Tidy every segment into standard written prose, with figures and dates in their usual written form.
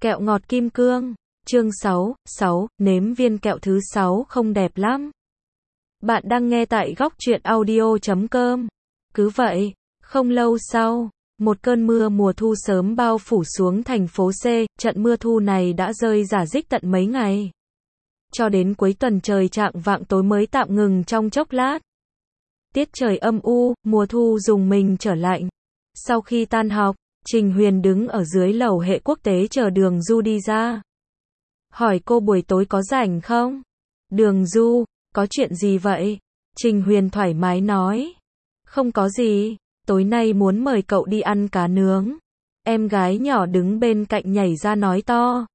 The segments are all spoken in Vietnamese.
Kẹo ngọt kim cương. Chương 6, nếm viên kẹo thứ 6 không đẹp lắm. Bạn đang nghe tại góc truyện audio.com. Cứ vậy, không lâu sau, một cơn mưa mùa thu sớm bao phủ xuống thành phố C, trận mưa thu này đã rơi rả rích tận mấy ngày. Cho đến cuối tuần trời chạng vạng tối mới tạm ngừng trong chốc lát. Tiết trời âm u, mùa thu rùng mình trở lạnh. Sau khi tan học, Trình Huyền đứng ở dưới lầu hệ quốc tế chờ Đường Du đi ra. Hỏi cô buổi tối có rảnh không? Đường Du, có chuyện gì vậy? Trình Huyền thoải mái nói. Không có gì, tối nay muốn mời cậu đi ăn cá nướng. Em gái nhỏ đứng bên cạnh nhảy ra nói to.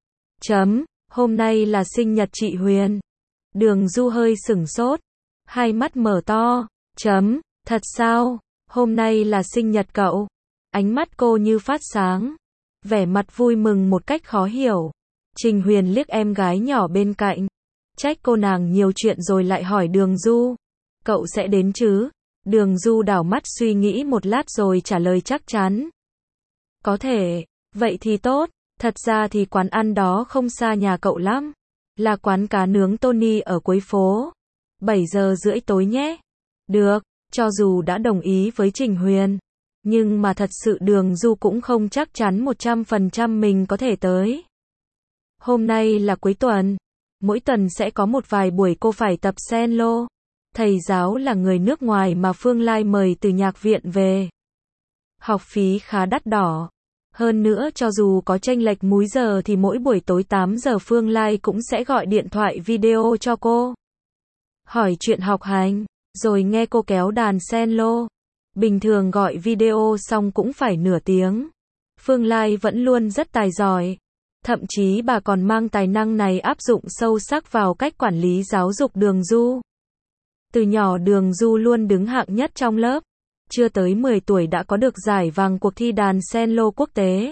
Hôm nay là sinh nhật chị Huyền. Đường Du hơi sửng sốt. Hai mắt mở to. Thật sao? Hôm nay là sinh nhật cậu. Ánh mắt cô như phát sáng. Vẻ mặt vui mừng một cách khó hiểu. Trình Huyền liếc em gái nhỏ bên cạnh. Trách cô nàng nhiều chuyện rồi lại hỏi Đường Du. Cậu sẽ đến chứ? Đường Du đảo mắt suy nghĩ một lát rồi trả lời chắc chắn. Có thể. Vậy thì tốt. Thật ra thì quán ăn đó không xa nhà cậu lắm. Là quán cá nướng Tony ở cuối phố. 7 giờ rưỡi tối nhé. Được, cho dù đã đồng ý với Trình Huyền. Nhưng mà thật sự Đường Du cũng không chắc chắn 100% mình có thể tới. Hôm nay là cuối tuần. Mỗi tuần sẽ có một vài buổi cô phải tập cello. Thầy giáo là người nước ngoài mà Phương Lai mời từ nhạc viện về. Học phí khá đắt đỏ. Hơn nữa cho dù có chênh lệch múi giờ thì mỗi buổi tối 8 giờ Phương Lai cũng sẽ gọi điện thoại video cho cô. Hỏi chuyện học hành, rồi nghe cô kéo đàn cello. Bình thường gọi video xong cũng phải nửa tiếng. Phương Lai vẫn luôn rất tài giỏi. Thậm chí bà còn mang tài năng này áp dụng sâu sắc vào cách quản lý giáo dục Đường Du. Từ nhỏ Đường Du luôn đứng hạng nhất trong lớp. Chưa tới 10 tuổi đã có được giải vàng cuộc thi đàn cello quốc tế.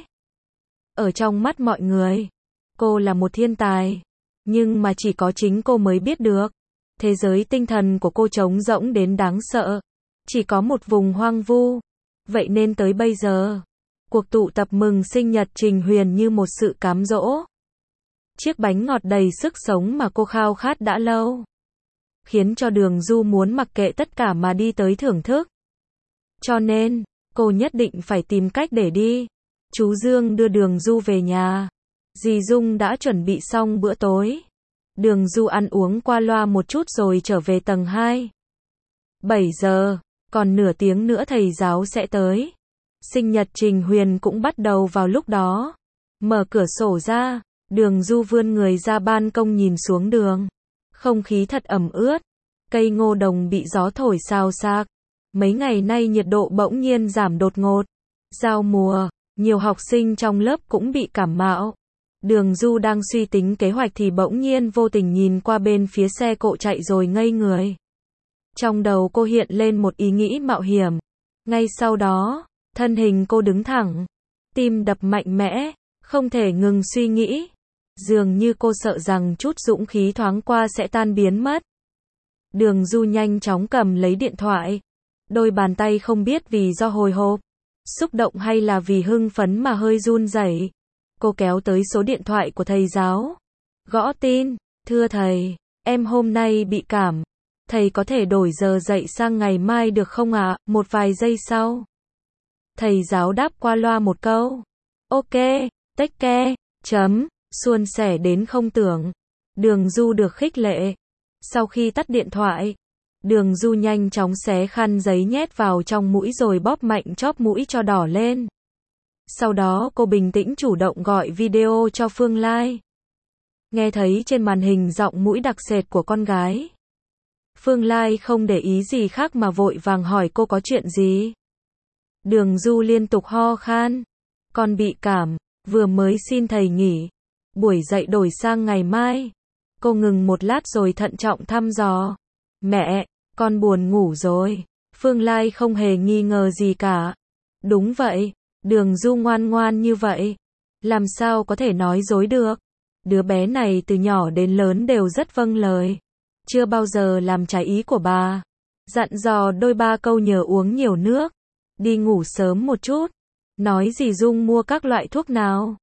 Ở trong mắt mọi người, cô là một thiên tài. Nhưng mà chỉ có chính cô mới biết được. Thế giới tinh thần của cô trống rỗng đến đáng sợ. Chỉ có một vùng hoang vu. Vậy nên tới bây giờ, cuộc tụ tập mừng sinh nhật Trình Huyền như một sự cám dỗ. Chiếc bánh ngọt đầy sức sống mà cô khao khát đã lâu. Khiến cho Đường Du muốn mặc kệ tất cả mà đi tới thưởng thức. Cho nên, cô nhất định phải tìm cách để đi. Chú Dương đưa Đường Du về nhà. Dì Dung đã chuẩn bị xong bữa tối. Đường Du ăn uống qua loa một chút rồi trở về tầng 2. 7 giờ, còn nửa tiếng nữa thầy giáo sẽ tới. Sinh nhật Trình Huyền cũng bắt đầu vào lúc đó. Mở cửa sổ ra, Đường Du vươn người ra ban công nhìn xuống đường. Không khí thật ẩm ướt. Cây ngô đồng bị gió thổi xào xạc. Mấy ngày nay nhiệt độ bỗng nhiên giảm đột ngột. Giao mùa, nhiều học sinh trong lớp cũng bị cảm mạo. Đường Du đang suy tính kế hoạch thì bỗng nhiên vô tình nhìn qua bên phía xe cộ chạy rồi ngây người. Trong đầu cô hiện lên một ý nghĩ mạo hiểm. Ngay sau đó, thân hình cô đứng thẳng. Tim đập mạnh mẽ, không thể ngừng suy nghĩ. Dường như cô sợ rằng chút dũng khí thoáng qua sẽ tan biến mất. Đường Du nhanh chóng cầm lấy điện thoại. Đôi bàn tay không biết vì do hồi hộp, xúc động hay là vì hưng phấn mà hơi run rẩy. Cô kéo tới số điện thoại của thầy giáo. Gõ tin, thưa thầy, em hôm nay bị cảm. Thầy có thể đổi giờ dạy sang ngày mai được không ạ? Một vài giây sau. Thầy giáo đáp qua loa một câu. Ok, take care, suôn sẻ đến không tưởng. Đường Du được khích lệ. Sau khi tắt điện thoại, Đường Du nhanh chóng xé khăn giấy nhét vào trong mũi rồi bóp mạnh chóp mũi cho đỏ lên. Sau đó cô bình tĩnh chủ động gọi video cho Phương Lai. Nghe thấy trên màn hình giọng mũi đặc sệt của con gái. Phương Lai không để ý gì khác mà vội vàng hỏi cô có chuyện gì. Đường Du liên tục ho khan. Con bị cảm, vừa mới xin thầy nghỉ. Buổi dạy đổi sang ngày mai. Cô ngừng một lát rồi thận trọng thăm dò. Mẹ, con buồn ngủ rồi. Phương Lai không hề nghi ngờ gì cả. Đúng vậy, Đường Du ngoan ngoan như vậy. Làm sao có thể nói dối được. Đứa bé này từ nhỏ đến lớn đều rất vâng lời. Chưa bao giờ làm trái ý của bà. Dặn dò đôi ba câu nhờ uống nhiều nước. Đi ngủ sớm một chút. Nói dì Dung mua các loại thuốc nào.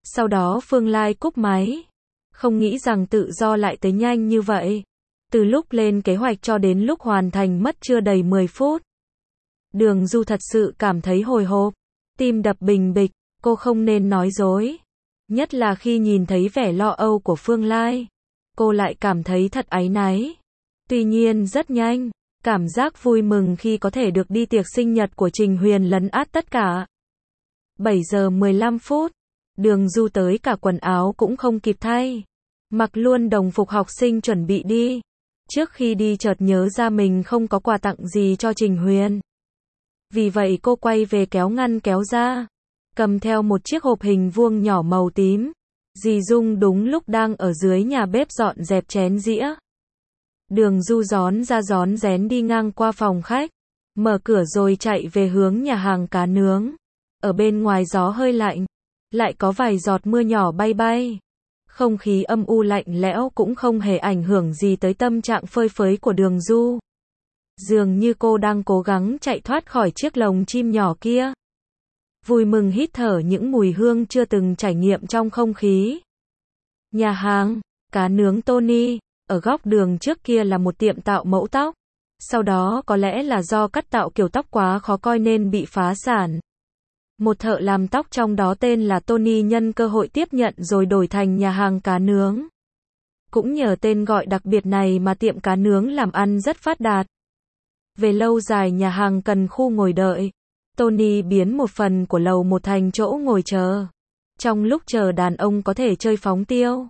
Sau đó Phương Lai cúp máy. Không nghĩ rằng tự do lại tới nhanh như vậy. Từ lúc lên kế hoạch cho đến lúc hoàn thành mất chưa đầy 10 phút. Đường Du thật sự cảm thấy hồi hộp, tim đập bình bịch, cô không nên nói dối. Nhất là khi nhìn thấy vẻ lo âu của Phương Lai, cô lại cảm thấy thật áy náy. Tuy nhiên rất nhanh, cảm giác vui mừng khi có thể được đi tiệc sinh nhật của Trình Huyền lấn át tất cả. 7 giờ 15 phút, Đường Du tới cả quần áo cũng không kịp thay. Mặc luôn đồng phục học sinh chuẩn bị đi. Trước khi đi chợt nhớ ra mình không có quà tặng gì cho Trình Huyền. Vì vậy cô quay về kéo ngăn kéo ra, cầm theo một chiếc hộp hình vuông nhỏ màu tím. Dì Dung đúng lúc đang ở dưới nhà bếp dọn dẹp chén dĩa. Đường Du rón ra rón rén đi ngang qua phòng khách, mở cửa rồi chạy về hướng nhà hàng cá nướng. Ở bên ngoài gió hơi lạnh, lại có vài giọt mưa nhỏ bay bay. Không khí âm u lạnh lẽo cũng không hề ảnh hưởng gì tới tâm trạng phơi phới của Đường Du. Dường như cô đang cố gắng chạy thoát khỏi chiếc lồng chim nhỏ kia. Vui mừng hít thở những mùi hương chưa từng trải nghiệm trong không khí. Nhà hàng cá nướng Tony, ở góc đường trước kia là một tiệm tạo mẫu tóc. Sau đó có lẽ là do cắt tạo kiểu tóc quá khó coi nên bị phá sản. Một thợ làm tóc trong đó tên là Tony nhân cơ hội tiếp nhận rồi đổi thành nhà hàng cá nướng. Cũng nhờ tên gọi đặc biệt này mà tiệm cá nướng làm ăn rất phát đạt. Về lâu dài nhà hàng cần khu ngồi đợi. Tony biến một phần của lầu một thành chỗ ngồi chờ. Trong lúc chờ đàn ông có thể chơi phóng tiêu.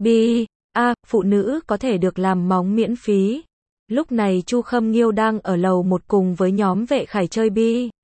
Phụ nữ có thể được làm móng miễn phí. Lúc này Chu Khâm Nghiêu đang ở lầu một cùng với nhóm Vệ Khải chơi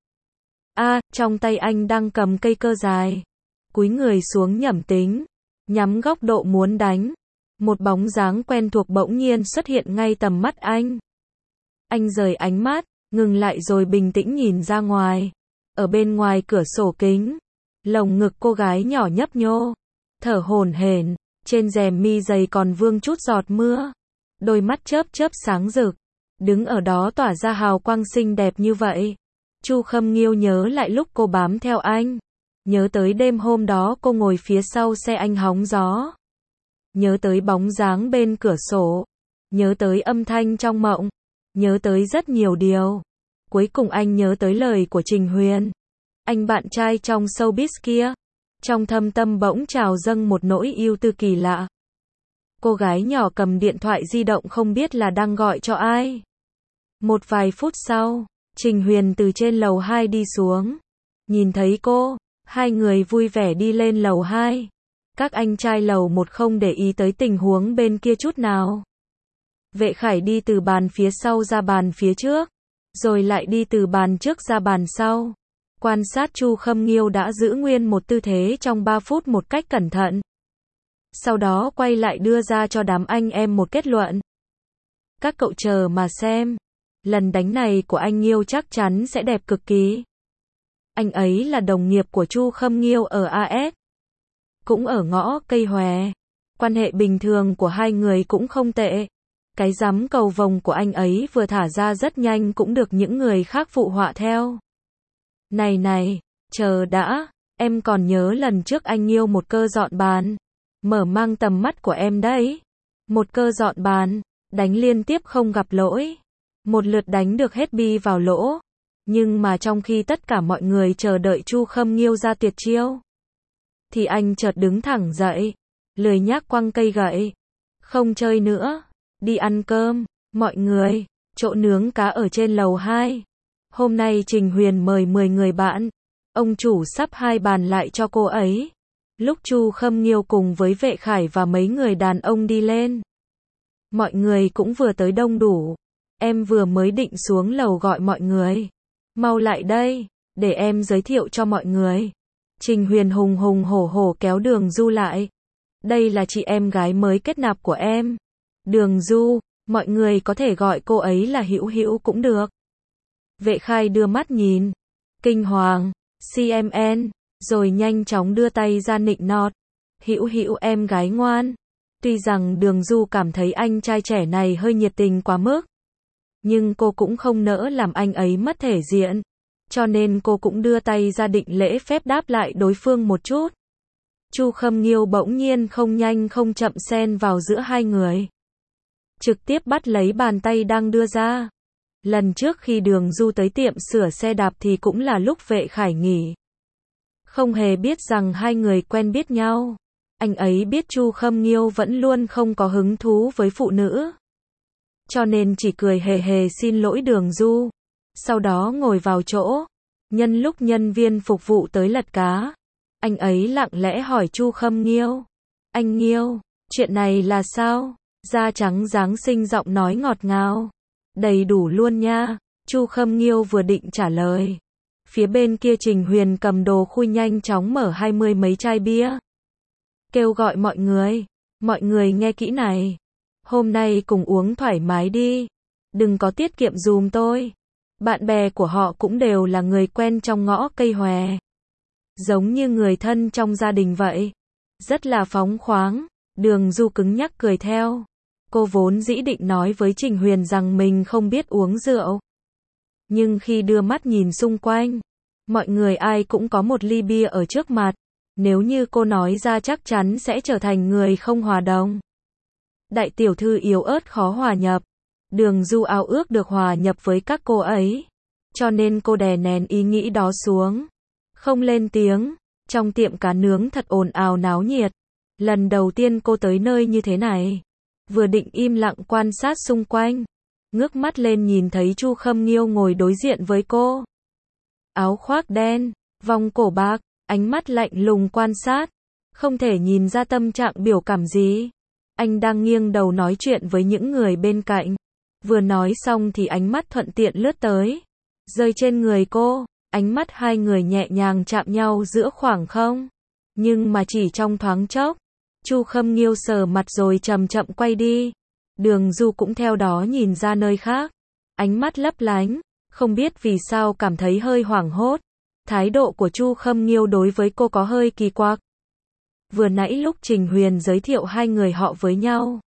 trong tay anh đang cầm cây cơ dài. Cúi người xuống nhẩm tính, nhắm góc độ muốn đánh. Một bóng dáng quen thuộc bỗng nhiên xuất hiện ngay tầm mắt anh. Anh rời ánh mắt, ngừng lại rồi bình tĩnh nhìn ra ngoài. Ở bên ngoài cửa sổ kính, lồng ngực cô gái nhỏ nhấp nhô, thở hổn hển, trên rèm mi dày còn vương chút giọt mưa. Đôi mắt chớp chớp sáng rực, đứng ở đó tỏa ra hào quang xinh đẹp như vậy. Chu Khâm Nghiêu nhớ lại lúc cô bám theo anh, nhớ tới đêm hôm đó cô ngồi phía sau xe anh hóng gió, nhớ tới bóng dáng bên cửa sổ, nhớ tới âm thanh trong mộng, nhớ tới rất nhiều điều. Cuối cùng anh nhớ tới lời của Trình Huyền, anh bạn trai trong showbiz kia. Trong thâm tâm bỗng trào dâng một nỗi yêu tư kỳ lạ. Cô gái nhỏ cầm điện thoại di động không biết là đang gọi cho ai. Một vài phút sau, Trình Huyền từ trên lầu 2 đi xuống. Nhìn thấy cô, hai người vui vẻ đi lên lầu 2. Các anh trai lầu 1 không để ý tới tình huống bên kia chút nào. Vệ Khải đi từ bàn phía sau ra bàn phía trước, rồi lại đi từ bàn trước ra bàn sau. Quan sát Chu Khâm Nghiêu đã giữ nguyên một tư thế trong 3 phút một cách cẩn thận. Sau đó quay lại đưa ra cho đám anh em một kết luận. Các cậu chờ mà xem. Lần đánh này của anh Nghiêu chắc chắn sẽ đẹp cực kỳ. Anh ấy là đồng nghiệp của Chu Khâm Nghiêu ở AS. Cũng ở ngõ Cây Hòe. Quan hệ bình thường của hai người cũng không tệ. Cái giám cầu vồng của anh ấy vừa thả ra rất nhanh cũng được những người khác phụ họa theo. Này, chờ đã, em còn nhớ lần trước anh Nghiêu một cơ dọn bàn. Mở mang tầm mắt của em đấy. Một cơ dọn bàn, đánh liên tiếp không gặp lỗi. Một lượt đánh được hết bi vào lỗ. Nhưng mà trong khi tất cả mọi người chờ đợi Chu Khâm Nghiêu ra tuyệt chiêu, thì anh chợt đứng thẳng dậy, lười nhác quăng cây gậy. Không chơi nữa, đi ăn cơm, mọi người, chỗ nướng cá ở trên lầu 2. Hôm nay Trình Huyền mời 10 người bạn. Ông chủ sắp 2 bàn lại cho cô ấy. Lúc Chu Khâm Nghiêu cùng với Vệ Khải và mấy người đàn ông đi lên, mọi người cũng vừa tới đông đủ. Em vừa mới định xuống lầu gọi mọi người. Mau lại đây, để em giới thiệu cho mọi người. Trình Huyền hùng hùng hổ hổ kéo Đường Du lại. Đây là chị em gái mới kết nạp của em. Đường Du, mọi người có thể gọi cô ấy là Hữu Hữu cũng được. Vệ Khai đưa mắt nhìn, kinh hoàng, CMN, rồi nhanh chóng đưa tay ra nịnh nọt. Hữu Hữu em gái ngoan. Tuy rằng Đường Du cảm thấy anh trai trẻ này hơi nhiệt tình quá mức, nhưng cô cũng không nỡ làm anh ấy mất thể diện. Cho nên cô cũng đưa tay ra định lễ phép đáp lại đối phương một chút. Chu Khâm Nghiêu bỗng nhiên không nhanh không chậm xen vào giữa hai người. Trực tiếp bắt lấy bàn tay đang đưa ra. Lần trước khi Đường Du tới tiệm sửa xe đạp thì cũng là lúc Vệ Khải nghỉ. Không hề biết rằng hai người quen biết nhau. Anh ấy biết Chu Khâm Nghiêu vẫn luôn không có hứng thú với phụ nữ. Cho nên chỉ cười hề hề xin lỗi Đường Du. Sau đó ngồi vào chỗ. Nhân lúc nhân viên phục vụ tới lật cá, anh ấy lặng lẽ hỏi Chu Khâm Nghiêu. Anh Nghiêu, chuyện này là sao? Da trắng dáng xinh giọng nói ngọt ngào. Đầy đủ luôn nha. Chu Khâm Nghiêu vừa định trả lời. Phía bên kia Trình Huyền cầm đồ khui nhanh chóng mở 20 mấy chai bia. Kêu gọi mọi người nghe kỹ này. Hôm nay cùng uống thoải mái đi. Đừng có tiết kiệm dùm tôi. Bạn bè của họ cũng đều là người quen trong ngõ cây hòe. Giống như người thân trong gia đình vậy. Rất là phóng khoáng. Đường Du cứng nhắc cười theo. Cô vốn dĩ định nói với Trình Huyền rằng mình không biết uống rượu. Nhưng khi đưa mắt nhìn xung quanh, mọi người ai cũng có một ly bia ở trước mặt. Nếu như cô nói ra chắc chắn sẽ trở thành người không hòa đồng. Đại tiểu thư yếu ớt khó hòa nhập. Đường Du ao ước được hòa nhập với các cô ấy. Cho nên cô đè nén ý nghĩ đó xuống. Không lên tiếng. Trong tiệm cá nướng thật ồn ào náo nhiệt. Lần đầu tiên cô tới nơi như thế này. Vừa định im lặng quan sát xung quanh. Ngước mắt lên nhìn thấy Chu Khâm Nghiêu ngồi đối diện với cô. Áo khoác đen, vòng cổ bạc, ánh mắt lạnh lùng quan sát. Không thể nhìn ra tâm trạng biểu cảm gì. Anh đang nghiêng đầu nói chuyện với những người bên cạnh. Vừa nói xong thì ánh mắt thuận tiện lướt tới. Rơi trên người cô, ánh mắt hai người nhẹ nhàng chạm nhau giữa khoảng không. Nhưng mà chỉ trong thoáng chốc. Chu Khâm Nghiêu sờ mặt rồi chậm chậm quay đi. Đường Du cũng theo đó nhìn ra nơi khác. Ánh mắt lấp lánh, không biết vì sao cảm thấy hơi hoảng hốt. Thái độ của Chu Khâm Nghiêu đối với cô có hơi kỳ quặc. Vừa nãy lúc Trình Huyền giới thiệu hai người họ với nhau,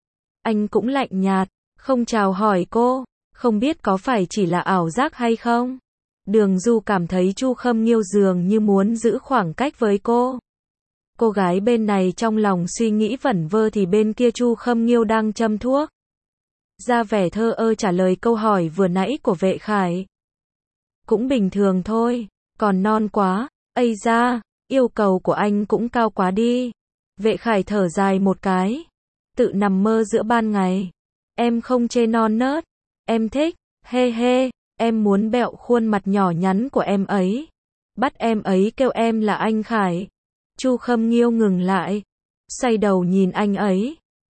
anh cũng lạnh nhạt, không chào hỏi cô, không biết có phải chỉ là ảo giác hay không. Đường Du cảm thấy Chu Khâm Nghiêu dường như muốn giữ khoảng cách với cô. Cô gái bên này trong lòng suy nghĩ vẩn vơ thì bên kia Chu Khâm Nghiêu đang châm thuốc. Ra vẻ thờ ơ trả lời câu hỏi vừa nãy của Vệ Khải. Cũng bình thường thôi, còn non quá, ây da, yêu cầu của anh cũng cao quá đi. Vệ Khải thở dài một cái. Tự nằm mơ giữa ban ngày. Em không chê non nớt, em thích, hê hê, em muốn bẹo khuôn mặt nhỏ nhắn của em ấy. Bắt em ấy kêu em là anh Khải. Chu Khâm Nghiêu ngừng lại, xoay đầu nhìn anh ấy.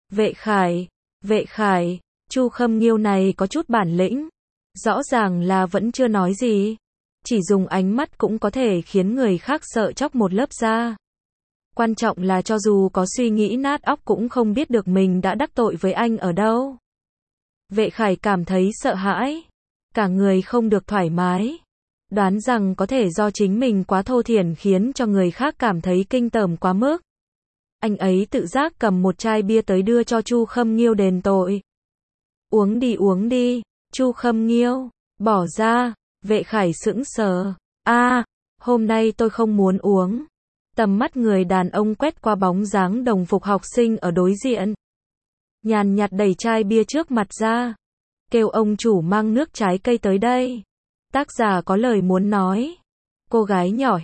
Vệ Khải, Chu Khâm Nghiêu này có chút bản lĩnh. Rõ ràng là vẫn chưa nói gì. Chỉ dùng ánh mắt cũng có thể khiến người khác sợ chóc một lớp da. Quan trọng là cho dù có suy nghĩ nát óc cũng không biết được mình đã đắc tội với anh ở đâu. Vệ Khải cảm thấy sợ hãi. Cả người không được thoải mái. Đoán rằng có thể do chính mình quá thô thiển khiến cho người khác cảm thấy kinh tởm quá mức. Anh ấy tự giác cầm một chai bia tới đưa cho Chu Khâm Nghiêu đền tội. Uống đi, Chu Khâm Nghiêu, bỏ ra. Vệ Khải sững sờ. Hôm nay tôi không muốn uống. Tầm mắt người đàn ông quét qua bóng dáng đồng phục học sinh ở đối diện. Nhàn nhạt đẩy chai bia trước mặt ra. Kêu ông chủ mang nước trái cây tới đây. Tác giả có lời muốn nói. Cô gái nhỏ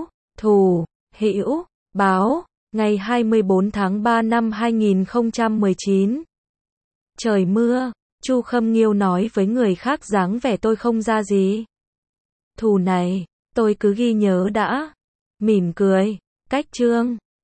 Hữu báo, ngày 24 tháng 3 năm 2019. Trời mưa, Chu Khâm Nghiêu nói với người khác dáng vẻ tôi không ra gì. Thù này, tôi cứ ghi nhớ đã. Mỉm cười, cách chương.